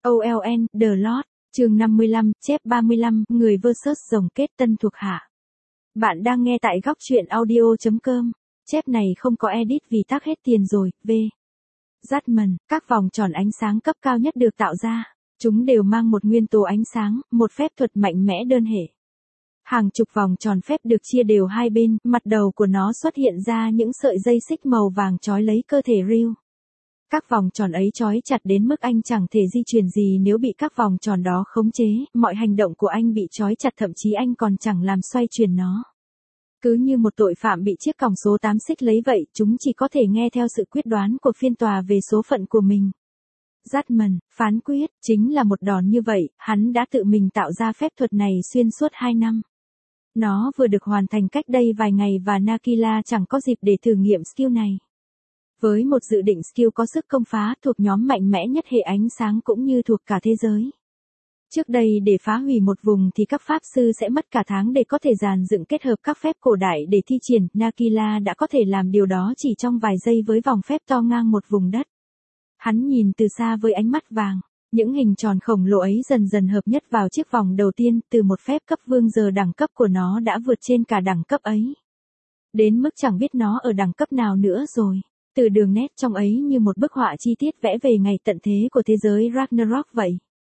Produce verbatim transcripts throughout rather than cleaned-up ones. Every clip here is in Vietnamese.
o lờ en, The Lord, chương năm mươi lăm, chép ba mươi lăm, người versus rồng kết tân thuộc hạ. Bạn đang nghe tại góc truyện audio chấm com. Chép này không có edit vì tắc hết tiền rồi, v. Judgment, các vòng tròn ánh sáng cấp cao nhất được tạo ra. Chúng đều mang một nguyên tố ánh sáng, một phép thuật mạnh mẽ đơn hệ. Hàng chục vòng tròn phép được chia đều hai bên, mặt đầu của nó xuất hiện ra những sợi dây xích màu vàng trói lấy cơ thể Ryu. Các vòng tròn ấy trói chặt đến mức anh chẳng thể di chuyển gì nếu bị các vòng tròn đó khống chế, mọi hành động của anh bị trói chặt, thậm chí anh còn chẳng làm xoay chuyển nó. Cứ như một tội phạm bị chiếc còng số tám xích lấy vậy, chúng chỉ có thể nghe theo sự quyết đoán của phiên tòa về số phận của mình. Judgment, phán quyết, chính là một đòn như vậy, hắn đã tự mình tạo ra phép thuật này xuyên suốt hai năm. Nó vừa được hoàn thành cách đây vài ngày và Nakila chẳng có dịp để thử nghiệm skill này. Với một dự định skill có sức công phá thuộc nhóm mạnh mẽ nhất hệ ánh sáng cũng như thuộc cả thế giới. Trước đây để phá hủy một vùng thì các pháp sư sẽ mất cả tháng để có thể dàn dựng kết hợp các phép cổ đại để thi triển, Nakila đã có thể làm điều đó chỉ trong vài giây với vòng phép to ngang một vùng đất. Hắn nhìn từ xa với ánh mắt vàng, những hình tròn khổng lồ ấy dần dần hợp nhất vào chiếc vòng đầu tiên, từ một phép cấp vương giờ đẳng cấp của nó đã vượt trên cả đẳng cấp ấy. Đến mức chẳng biết nó ở đẳng cấp nào nữa rồi. Từ đường nét trong ấy như một bức họa chi tiết vẽ về ngày tận thế của thế giới Ragnarok vậy.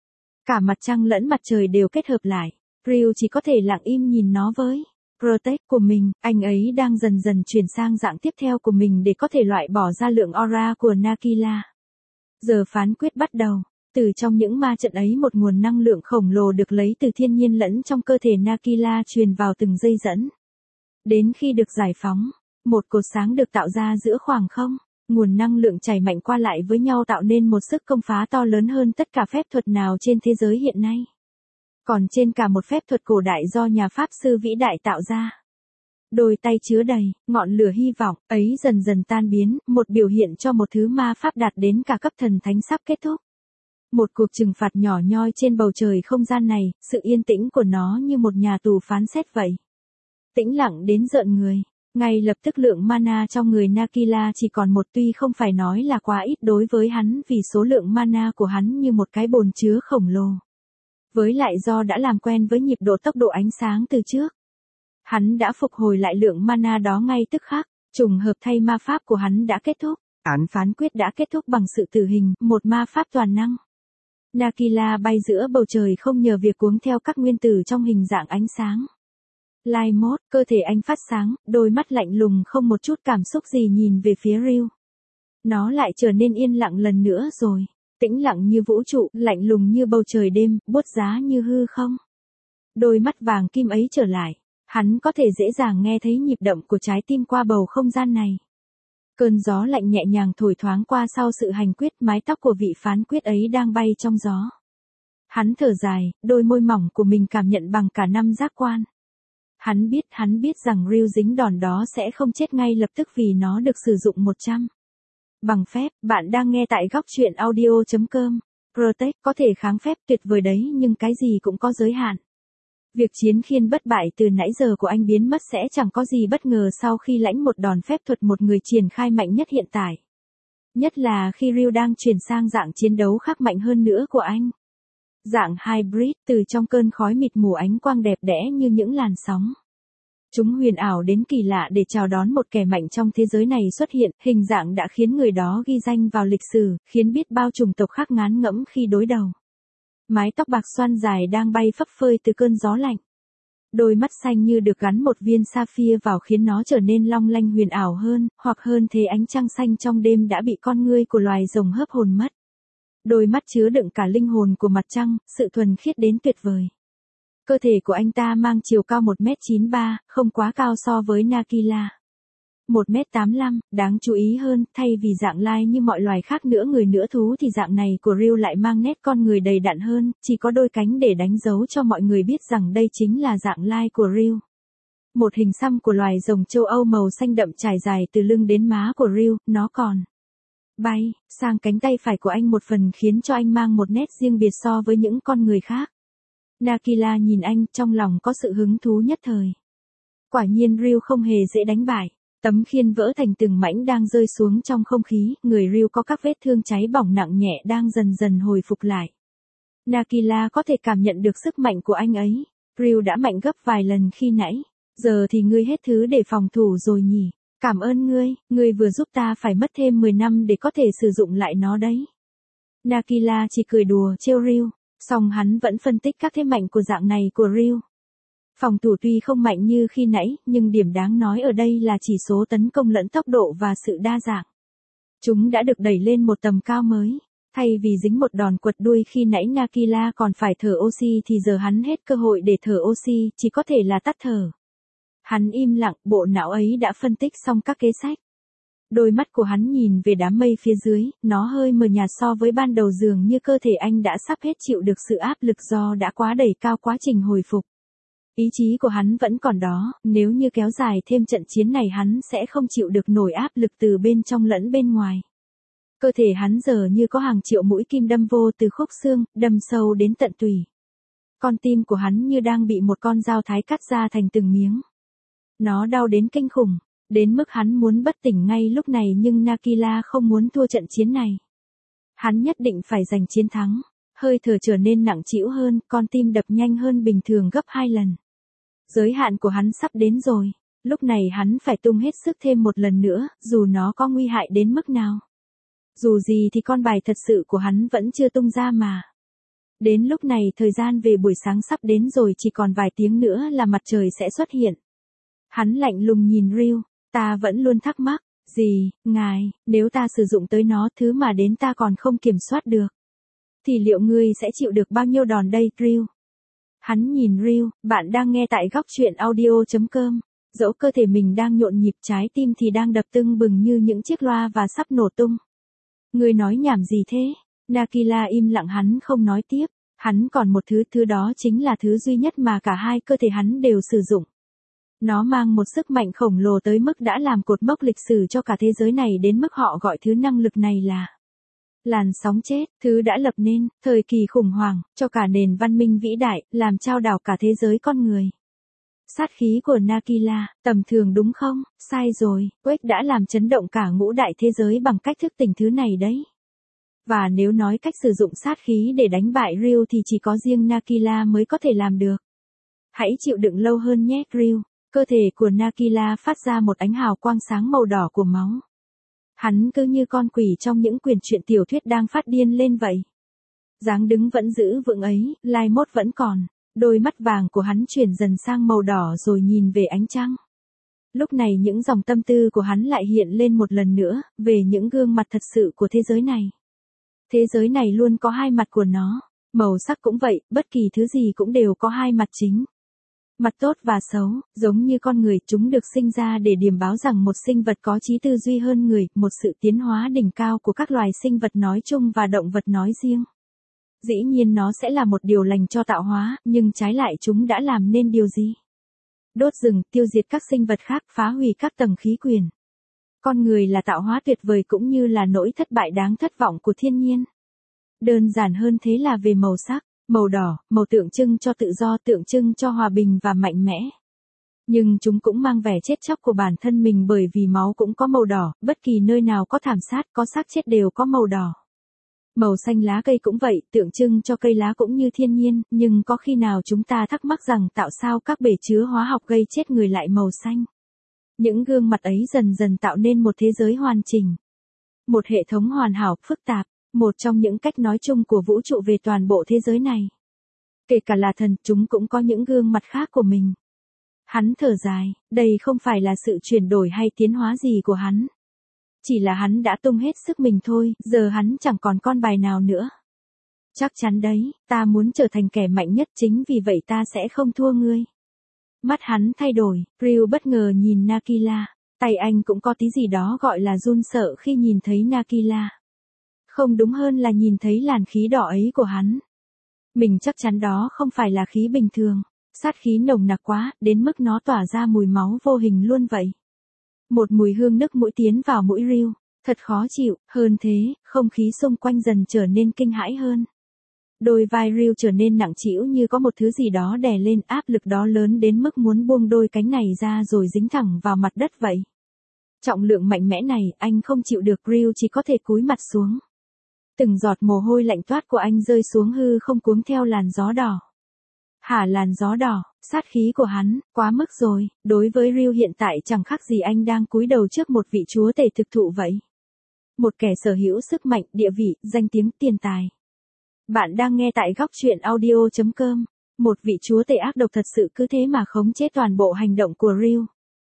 Cả mặt trăng lẫn mặt trời đều kết hợp lại. Ryu chỉ có thể lặng im nhìn nó với Protect của mình, anh ấy đang dần dần chuyển sang dạng tiếp theo của mình để có thể loại bỏ ra lượng aura của Nakila. Giờ phán quyết bắt đầu. Từ trong những ma trận ấy một nguồn năng lượng khổng lồ được lấy từ thiên nhiên lẫn trong cơ thể Nakila truyền vào từng dây dẫn. Đến khi được giải phóng, một cột sáng được tạo ra giữa khoảng không. Nguồn năng lượng chảy mạnh qua lại với nhau tạo nên một sức công phá to lớn hơn tất cả phép thuật nào trên thế giới hiện nay. Còn trên cả một phép thuật cổ đại do nhà pháp sư vĩ đại tạo ra. Đôi tay chứa đầy, ngọn lửa hy vọng, ấy dần dần tan biến, một biểu hiện cho một thứ ma pháp đạt đến cả cấp thần thánh sắp kết thúc. Một cuộc trừng phạt nhỏ nhoi trên bầu trời không gian này, sự yên tĩnh của nó như một nhà tù phán xét vậy. Tĩnh lặng đến rợn người. Ngay lập tức lượng mana trong người Nakila chỉ còn một, tuy không phải nói là quá ít đối với hắn vì số lượng mana của hắn như một cái bồn chứa khổng lồ. Với lại do đã làm quen với nhịp độ tốc độ ánh sáng từ trước. Hắn đã phục hồi lại lượng mana đó ngay tức khắc, trùng hợp thay ma pháp của hắn đã kết thúc. Án phán quyết đã kết thúc bằng sự tử hình, một ma pháp toàn năng. Nakila bay giữa bầu trời không nhờ việc cuống theo các nguyên tử trong hình dạng ánh sáng. Light mode, cơ thể anh phát sáng, đôi mắt lạnh lùng không một chút cảm xúc gì nhìn về phía Ryu. Nó lại trở nên yên lặng lần nữa rồi. Tĩnh lặng như vũ trụ, lạnh lùng như bầu trời đêm, buốt giá như hư không. Đôi mắt vàng kim ấy trở lại. Hắn có thể dễ dàng nghe thấy nhịp động của trái tim qua bầu không gian này. Cơn gió lạnh nhẹ nhàng thổi thoáng qua sau sự hành quyết, mái tóc của vị phán quyết ấy đang bay trong gió. Hắn thở dài, đôi môi mỏng của mình cảm nhận bằng cả năm giác quan. Hắn biết, hắn biết rằng Ryu dính đòn đó sẽ không chết ngay lập tức vì nó được sử dụng một trăm. Bằng phép, bạn đang nghe tại góc truyện audio chấm com. Protect có thể kháng phép tuyệt vời đấy nhưng cái gì cũng có giới hạn. Việc chiến khiên bất bại từ nãy giờ của anh biến mất sẽ chẳng có gì bất ngờ sau khi lãnh một đòn phép thuật một người triển khai mạnh nhất hiện tại. Nhất là khi Ryu đang chuyển sang dạng chiến đấu khác mạnh hơn nữa của anh. Dạng hybrid, từ trong cơn khói mịt mù ánh quang đẹp đẽ như những làn sóng. Chúng huyền ảo đến kỳ lạ để chào đón một kẻ mạnh trong thế giới này xuất hiện, hình dạng đã khiến người đó ghi danh vào lịch sử, khiến biết bao chủng tộc khác ngán ngẫm khi đối đầu. Mái tóc bạc xoăn dài đang bay phấp phới từ cơn gió lạnh. Đôi mắt xanh như được gắn một viên sapphire vào khiến nó trở nên long lanh huyền ảo hơn, hoặc hơn thế ánh trăng xanh trong đêm đã bị con ngươi của loài rồng hớp hồn mất. Đôi mắt chứa đựng cả linh hồn của mặt trăng, sự thuần khiết đến tuyệt vời. Cơ thể của anh ta mang chiều cao một mét chín mươi ba, không quá cao so với Nakila. một mét tám mươi lăm, đáng chú ý hơn, thay vì dạng lai như mọi loài khác nữa người nữa thú thì dạng này của Ryu lại mang nét con người đầy đặn hơn, chỉ có đôi cánh để đánh dấu cho mọi người biết rằng đây chính là dạng lai của Ryu. Một hình xăm của loài rồng châu Âu màu xanh đậm trải dài từ lưng đến má của Ryu, nó còn bay sang cánh tay phải của anh một phần khiến cho anh mang một nét riêng biệt so với những con người khác. Nakila nhìn anh, trong lòng có sự hứng thú nhất thời. Quả nhiên Ryu không hề dễ đánh bại. Tấm khiên vỡ thành từng mảnh đang rơi xuống trong không khí, người Ryu có các vết thương cháy bỏng nặng nhẹ đang dần dần hồi phục lại. Nakila có thể cảm nhận được sức mạnh của anh ấy. Ryu đã mạnh gấp vài lần khi nãy. Giờ thì ngươi hết thứ để phòng thủ rồi nhỉ. Cảm ơn ngươi, ngươi vừa giúp ta phải mất thêm mười năm để có thể sử dụng lại nó đấy. Nakila chỉ cười đùa trêu Ryu, song hắn vẫn phân tích các thế mạnh của dạng này của Ryu. Phòng thủ tuy không mạnh như khi nãy, nhưng điểm đáng nói ở đây là chỉ số tấn công lẫn tốc độ và sự đa dạng. Chúng đã được đẩy lên một tầm cao mới. Thay vì dính một đòn quật đuôi khi nãy Nakila còn phải thở oxy thì giờ hắn hết cơ hội để thở oxy, chỉ có thể là tắt thở. Hắn im lặng, bộ não ấy đã phân tích xong các kế sách. Đôi mắt của hắn nhìn về đám mây phía dưới, nó hơi mờ nhạt so với ban đầu, dường như cơ thể anh đã sắp hết chịu được sự áp lực do đã quá đẩy cao quá trình hồi phục. Ý chí của hắn vẫn còn đó, nếu như kéo dài thêm trận chiến này hắn sẽ không chịu được nổi áp lực từ bên trong lẫn bên ngoài. Cơ thể hắn giờ như có hàng triệu mũi kim đâm vô từ khúc xương, đâm sâu đến tận tủy. Con tim của hắn như đang bị một con dao thái cắt ra thành từng miếng. Nó đau đến kinh khủng, đến mức hắn muốn bất tỉnh ngay lúc này, nhưng Nakila không muốn thua trận chiến này. Hắn nhất định phải giành chiến thắng. Hơi thở trở nên nặng trĩu hơn, con tim đập nhanh hơn bình thường gấp hai lần. Giới hạn của hắn sắp đến rồi, lúc này hắn phải tung hết sức thêm một lần nữa, dù nó có nguy hại đến mức nào. Dù gì thì con bài thật sự của hắn vẫn chưa tung ra mà. Đến lúc này thời gian về buổi sáng sắp đến rồi, chỉ còn vài tiếng nữa là mặt trời sẽ xuất hiện. Hắn lạnh lùng nhìn Ryu, ta vẫn luôn thắc mắc, gì, ngài, nếu ta sử dụng tới nó, thứ mà đến ta còn không kiểm soát được, thì liệu ngươi sẽ chịu được bao nhiêu đòn đây, Ryu? Hắn nhìn Ryu, bạn đang nghe tại góc truyện audio chấm com. Dẫu cơ thể mình đang nhộn nhịp, trái tim thì đang đập tưng bừng như những chiếc loa và sắp nổ tung. Ngươi nói nhảm gì thế? Nakila im lặng, hắn không nói tiếp. Hắn còn một thứ, thứ đó chính là thứ duy nhất mà cả hai cơ thể hắn đều sử dụng. Nó mang một sức mạnh khổng lồ tới mức đã làm cột mốc lịch sử cho cả thế giới này, đến mức họ gọi thứ năng lực này là làn sóng chết, thứ đã lập nên thời kỳ khủng hoảng cho cả nền văn minh vĩ đại, làm chao đảo cả thế giới con người. Sát khí của Nakila, tầm thường đúng không? Sai rồi, Quake đã làm chấn động cả ngũ đại thế giới bằng cách thức tỉnh thứ này đấy. Và nếu nói cách sử dụng sát khí để đánh bại Ryu thì chỉ có riêng Nakila mới có thể làm được. Hãy chịu đựng lâu hơn nhé, Ryu. Cơ thể của Nakila phát ra một ánh hào quang sáng màu đỏ của máu. Hắn cứ như con quỷ trong những quyển truyện tiểu thuyết đang phát điên lên vậy. Dáng đứng vẫn giữ vững ấy, lai mốt vẫn còn. Đôi mắt vàng của hắn chuyển dần sang màu đỏ rồi nhìn về ánh trăng. Lúc này những dòng tâm tư của hắn lại hiện lên một lần nữa, về những gương mặt thật sự của thế giới này. Thế giới này luôn có hai mặt của nó. Màu sắc cũng vậy, bất kỳ thứ gì cũng đều có hai mặt chính. Mặt tốt và xấu, giống như con người, chúng được sinh ra để điềm báo rằng một sinh vật có trí tư duy hơn người, một sự tiến hóa đỉnh cao của các loài sinh vật nói chung và động vật nói riêng. Dĩ nhiên nó sẽ là một điều lành cho tạo hóa, nhưng trái lại chúng đã làm nên điều gì? Đốt rừng, tiêu diệt các sinh vật khác, phá hủy các tầng khí quyển. Con người là tạo hóa tuyệt vời cũng như là nỗi thất bại đáng thất vọng của thiên nhiên. Đơn giản hơn thế là về màu sắc. Màu đỏ, màu tượng trưng cho tự do, tượng trưng cho hòa bình và mạnh mẽ. Nhưng chúng cũng mang vẻ chết chóc của bản thân mình, bởi vì máu cũng có màu đỏ, bất kỳ nơi nào có thảm sát, có xác chết đều có màu đỏ. Màu xanh lá cây cũng vậy, tượng trưng cho cây lá cũng như thiên nhiên, nhưng có khi nào chúng ta thắc mắc rằng tạo sao các bể chứa hóa học gây chết người lại màu xanh? Những gương mặt ấy dần dần tạo nên một thế giới hoàn chỉnh. Một hệ thống hoàn hảo, phức tạp. Một trong những cách nói chung của vũ trụ về toàn bộ thế giới này. Kể cả là thần, chúng cũng có những gương mặt khác của mình. Hắn thở dài, đây không phải là sự chuyển đổi hay tiến hóa gì của hắn. Chỉ là hắn đã tung hết sức mình thôi, giờ hắn chẳng còn con bài nào nữa. Chắc chắn đấy, ta muốn trở thành kẻ mạnh nhất, chính vì vậy ta sẽ không thua ngươi. Mắt hắn thay đổi, Ryu bất ngờ nhìn Nakila. Tay anh cũng có tí gì đó gọi là run sợ khi nhìn thấy Nakila. Không, đúng hơn là nhìn thấy làn khí đỏ ấy của hắn. Mình chắc chắn đó không phải là khí bình thường. Sát khí nồng nặc quá, đến mức nó tỏa ra mùi máu vô hình luôn vậy. Một mùi hương nức mũi tiến vào mũi Ryu. Thật khó chịu, hơn thế, không khí xung quanh dần trở nên kinh hãi hơn. Đôi vai Ryu trở nên nặng trĩu như có một thứ gì đó đè lên, áp lực đó lớn đến mức muốn buông đôi cánh này ra rồi dính thẳng vào mặt đất vậy. Trọng lượng mạnh mẽ này, anh không chịu được, Ryu chỉ có thể cúi mặt xuống. Từng giọt mồ hôi lạnh toát của anh rơi xuống hư không cuống theo làn gió đỏ. Hả, làn gió đỏ, sát khí của hắn, quá mức rồi, đối với Ryu hiện tại chẳng khác gì anh đang cúi đầu trước một vị chúa tể thực thụ vậy. Một kẻ sở hữu sức mạnh, địa vị, danh tiếng, tiền tài. Bạn đang nghe tại góc truyện audio chấm com. Một vị chúa tể ác độc thật sự cứ thế mà khống chế toàn bộ hành động của Ryu.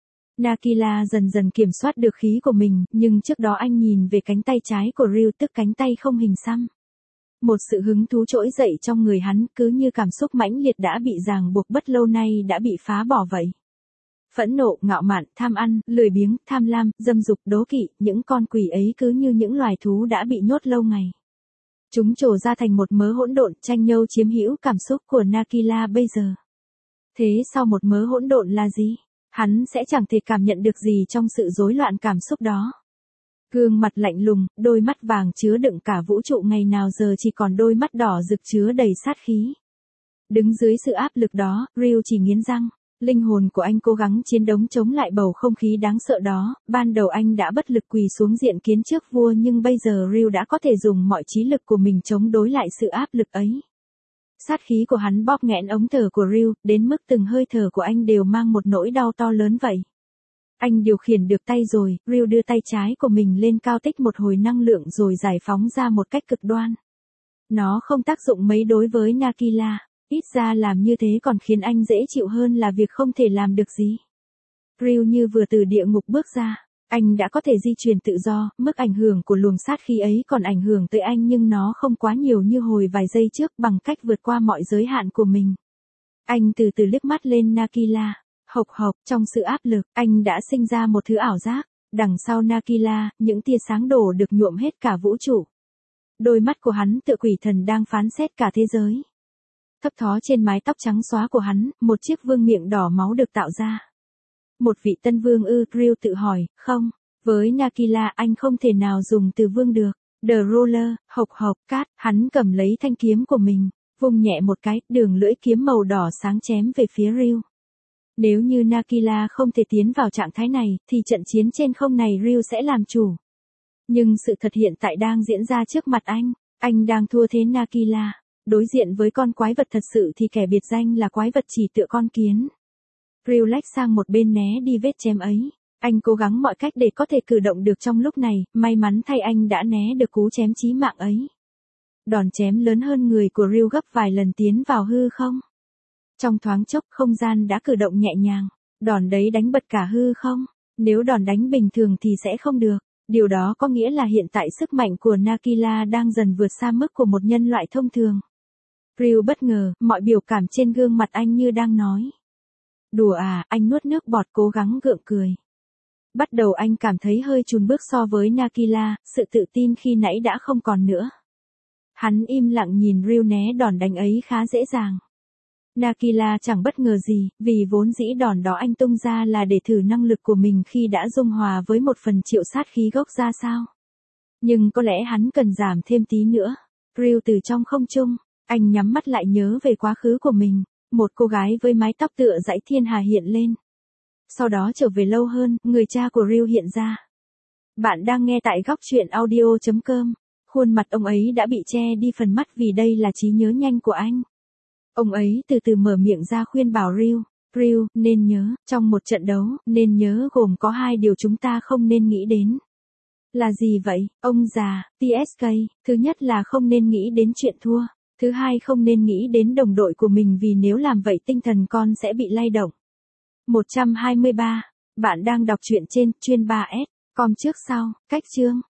Nakila dần dần kiểm soát được khí của mình, nhưng trước đó anh nhìn về cánh tay trái của Ryu, tức cánh tay không hình xăm. Một sự hứng thú trỗi dậy trong người hắn, cứ như cảm xúc mãnh liệt đã bị ràng buộc bất lâu nay đã bị phá bỏ vậy. Phẫn nộ, ngạo mạn, tham ăn, lười biếng, tham lam, dâm dục, đố kỵ, những con quỷ ấy cứ như những loài thú đã bị nhốt lâu ngày. Chúng trổ ra thành một mớ hỗn độn, tranh nhau chiếm hữu cảm xúc của Nakila bây giờ. Thế sau một mớ hỗn độn là gì? Hắn sẽ chẳng thể cảm nhận được gì trong sự rối loạn cảm xúc đó. Gương mặt lạnh lùng, đôi mắt vàng chứa đựng cả vũ trụ ngày nào giờ chỉ còn đôi mắt đỏ rực chứa đầy sát khí. Đứng dưới sự áp lực đó, Ryu chỉ nghiến răng. Linh hồn của anh cố gắng chiến đấu chống lại bầu không khí đáng sợ đó. Ban đầu anh đã bất lực quỳ xuống diện kiến trước vua, nhưng bây giờ Ryu đã có thể dùng mọi trí lực của mình chống đối lại sự áp lực ấy. Sát khí của hắn bóp nghẽn ống thở của Ryu, đến mức từng hơi thở của anh đều mang một nỗi đau to lớn vậy. Anh điều khiển được tay rồi, Ryu đưa tay trái của mình lên cao tích một hồi năng lượng rồi giải phóng ra một cách cực đoan. Nó không tác dụng mấy đối với Nakila, ít ra làm như thế còn khiến anh dễ chịu hơn là việc không thể làm được gì. Ryu như vừa từ địa ngục bước ra, anh đã có thể di chuyển tự do, mức ảnh hưởng của luồng sát khí ấy còn ảnh hưởng tới anh nhưng nó không quá nhiều như hồi vài giây trước, bằng cách vượt qua mọi giới hạn của mình. Anh từ từ liếc mắt lên Nakila. Hộc hộc, trong sự áp lực, anh đã sinh ra một thứ ảo giác. Đằng sau Nakila, những tia sáng đổ được nhuộm hết cả vũ trụ. Đôi mắt của hắn tựa quỷ thần đang phán xét cả thế giới. Thấp thó trên mái tóc trắng xóa của hắn, một chiếc vương miệng đỏ máu được tạo ra. Một vị tân vương ư? Ryu tự hỏi. Không, với Nakila anh không thể nào dùng từ vương được. The Ruler, hộc hộc, cát, hắn cầm lấy thanh kiếm của mình, vung nhẹ một cái, đường lưỡi kiếm màu đỏ sáng chém về phía Ryu. Nếu như Nakila không thể tiến vào trạng thái này, thì trận chiến trên không này Ryu sẽ làm chủ. Nhưng sự thật hiện tại đang diễn ra trước mặt anh, anh đang thua thế Nakila. Đối diện với con quái vật thật sự thì kẻ biệt danh là quái vật chỉ tựa con kiến. Ryu lách sang một bên né đi vết chém ấy. Anh cố gắng mọi cách để có thể cử động được trong lúc này, may mắn thay anh đã né được cú chém chí mạng ấy. Đòn chém lớn hơn người của Ryu gấp vài lần tiến vào hư không. Trong thoáng chốc không gian đã cử động nhẹ nhàng, đòn đấy đánh bật cả hư không. Nếu đòn đánh bình thường thì sẽ không được, điều đó có nghĩa là hiện tại sức mạnh của Nakila đang dần vượt xa mức của một nhân loại thông thường. Ryu bất ngờ, mọi biểu cảm trên gương mặt anh như đang nói. Đùa à, anh nuốt nước bọt cố gắng gượng cười. Bắt đầu anh cảm thấy hơi chùn bước so với Nakila, sự tự tin khi nãy đã không còn nữa. Hắn im lặng nhìn Ryu né đòn đánh ấy khá dễ dàng. Nakila chẳng bất ngờ gì, vì vốn dĩ đòn đó anh tung ra là để thử năng lực của mình khi đã dung hòa với một phần triệu sát khí gốc ra sao. Nhưng có lẽ hắn cần giảm thêm tí nữa. Ryu từ trong không trung, anh nhắm mắt lại nhớ về quá khứ của mình, một cô gái với mái tóc tựa dãy thiên hà hiện lên. Sau đó trở về lâu hơn, người cha của Ryu hiện ra. Bạn đang nghe tại góc truyện audio chấm com. Khuôn mặt ông ấy đã bị che đi phần mắt vì đây là trí nhớ nhanh của anh. Ông ấy từ từ mở miệng ra khuyên bảo Ryu. Ryu, nên nhớ, trong một trận đấu, nên nhớ gồm có hai điều chúng ta không nên nghĩ đến. Là gì vậy, ông già, tê ét ca? Thứ nhất là không nên nghĩ đến chuyện thua. Thứ hai không nên nghĩ đến đồng đội của mình vì nếu làm vậy tinh thần con sẽ bị lay động. một trăm hai mươi ba. Bạn đang đọc truyện trên chuyên ba S com trước sau, cách chương.